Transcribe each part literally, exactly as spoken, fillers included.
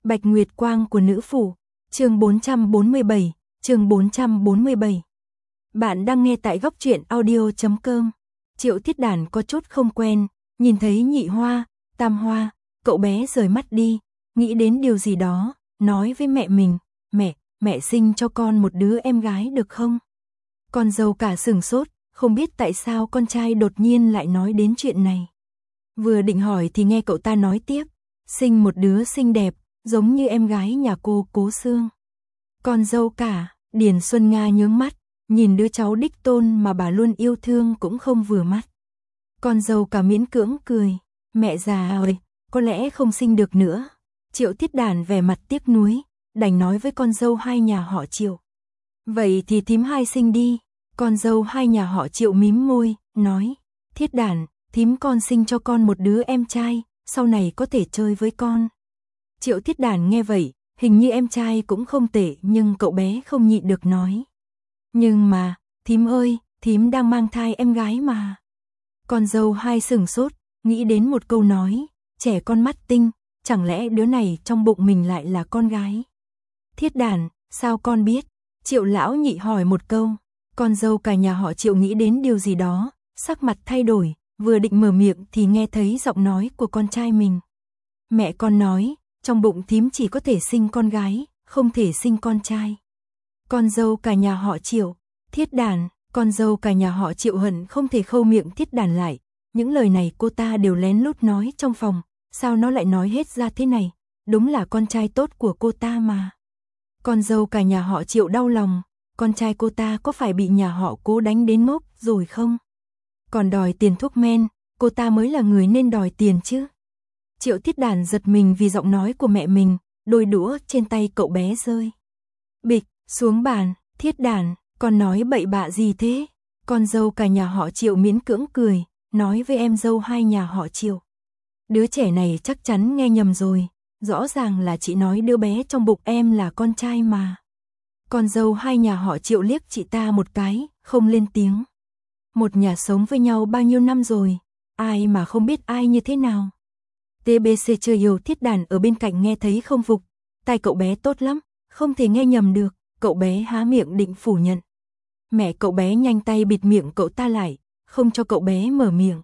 Bạch Nguyệt Quang của nữ phủ, chương bốn trăm bốn mươi bảy, chương bốn trăm bốn mươi bảy. Bạn đang nghe tại góc truyện audio chấm com. Triệu Thiết Đản có chút không quen, nhìn thấy Nhị Hoa, Tam Hoa, cậu bé rời mắt đi, nghĩ đến điều gì đó, nói với mẹ mình, mẹ, mẹ sinh cho con một đứa em gái được không? Con dâu cả sửng sốt, không biết tại sao con trai đột nhiên lại nói đến chuyện này. Vừa định hỏi thì nghe cậu ta nói tiếp, sinh một đứa xinh đẹp, giống như em gái nhà cô Cố Sương. Con dâu cả, Điền Xuân Nga nhướng mắt, nhìn đứa cháu đích tôn mà bà luôn yêu thương cũng không vừa mắt. Con dâu cả miễn cưỡng cười, mẹ già ơi, có lẽ không sinh được nữa. Triệu Thiết Đản vẻ mặt tiếc nuối, đành nói với con dâu hai nhà họ Triệu. Vậy thì thím hai sinh đi. Con dâu hai nhà họ Triệu mím môi, nói, Thiết Đản, thím con sinh cho con một đứa em trai, sau này có thể chơi với con. Triệu Thiết Đản nghe vậy, hình như em trai cũng không tệ nhưng cậu bé không nhịn được nói. Nhưng mà, thím ơi, thím đang mang thai em gái mà. Con dâu hai sửng sốt, nghĩ đến một câu nói, trẻ con mắt tinh, chẳng lẽ đứa này trong bụng mình lại là con gái. Thiết Đản, sao con biết? Triệu lão nhị hỏi một câu. Con dâu cả nhà họ Triệu nghĩ đến điều gì đó, sắc mặt thay đổi, vừa định mở miệng thì nghe thấy giọng nói của con trai mình. Mẹ con nói, trong bụng thím chỉ có thể sinh con gái, không thể sinh con trai. Con dâu cả nhà họ Triệu, Thiết Đản, con dâu cả nhà họ Triệu hận không thể khâu miệng Thiết Đản lại. Những lời này cô ta đều lén lút nói trong phòng, sao nó lại nói hết ra thế này, đúng là con trai tốt của cô ta mà. Con dâu cả nhà họ Triệu đau lòng. Con trai cô ta có phải bị nhà họ Cố đánh đến ngốc rồi không? Còn đòi tiền thuốc men, cô ta mới là người nên đòi tiền chứ. Triệu Thiết Đản giật mình vì giọng nói của mẹ mình, đôi đũa trên tay cậu bé rơi. Bịch, xuống bàn, Thiết Đản, con nói bậy bạ gì thế? Con dâu cả nhà họ Triệu miễn cưỡng cười, nói với em dâu hai nhà họ Triệu. Đứa trẻ này chắc chắn nghe nhầm rồi, rõ ràng là chị nói đứa bé trong bụng em là con trai mà. Con dâu hai nhà họ Triệu liếc chị ta một cái, không lên tiếng. Một nhà sống với nhau bao nhiêu năm rồi, ai mà không biết ai như thế nào. tê bê xê chơi yêu Thiết Đản ở bên cạnh nghe thấy không phục, tai cậu bé tốt lắm, không thể nghe nhầm được, cậu bé há miệng định phủ nhận. Mẹ cậu bé nhanh tay bịt miệng cậu ta lại, không cho cậu bé mở miệng.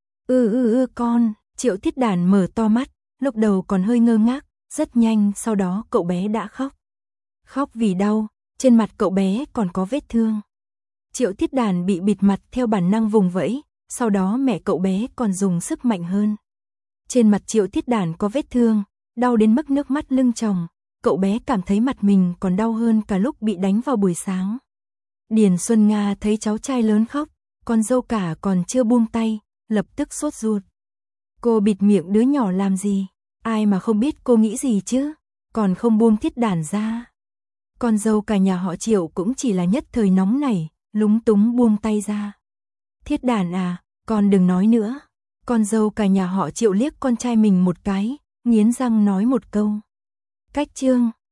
Ừ ừ ừ con, Triệu Thiết Đản mở to mắt, lúc đầu còn hơi ngơ ngác, rất nhanh sau đó cậu bé đã khóc. Khóc vì đau. Trên mặt cậu bé còn có vết thương. Triệu Thiết Đản bị bịt mặt theo bản năng vùng vẫy, sau đó mẹ cậu bé còn dùng sức mạnh hơn. Trên mặt Triệu Thiết Đản có vết thương, đau đến mức nước mắt lưng tròng, cậu bé cảm thấy mặt mình còn đau hơn cả lúc bị đánh vào buổi sáng. Điền Xuân Nga thấy cháu trai lớn khóc, con dâu cả còn chưa buông tay, lập tức sốt ruột. Cô bịt miệng đứa nhỏ làm gì? Ai mà không biết cô nghĩ gì chứ? Còn không buông Thiết Đản ra. Con dâu cả nhà họ Triệu cũng chỉ là nhất thời nóng nảy, lúng túng buông tay ra. Thiết Đản à, con đừng nói nữa. Con dâu cả nhà họ Triệu liếc con trai mình một cái, nghiến răng nói một câu. Cách chương.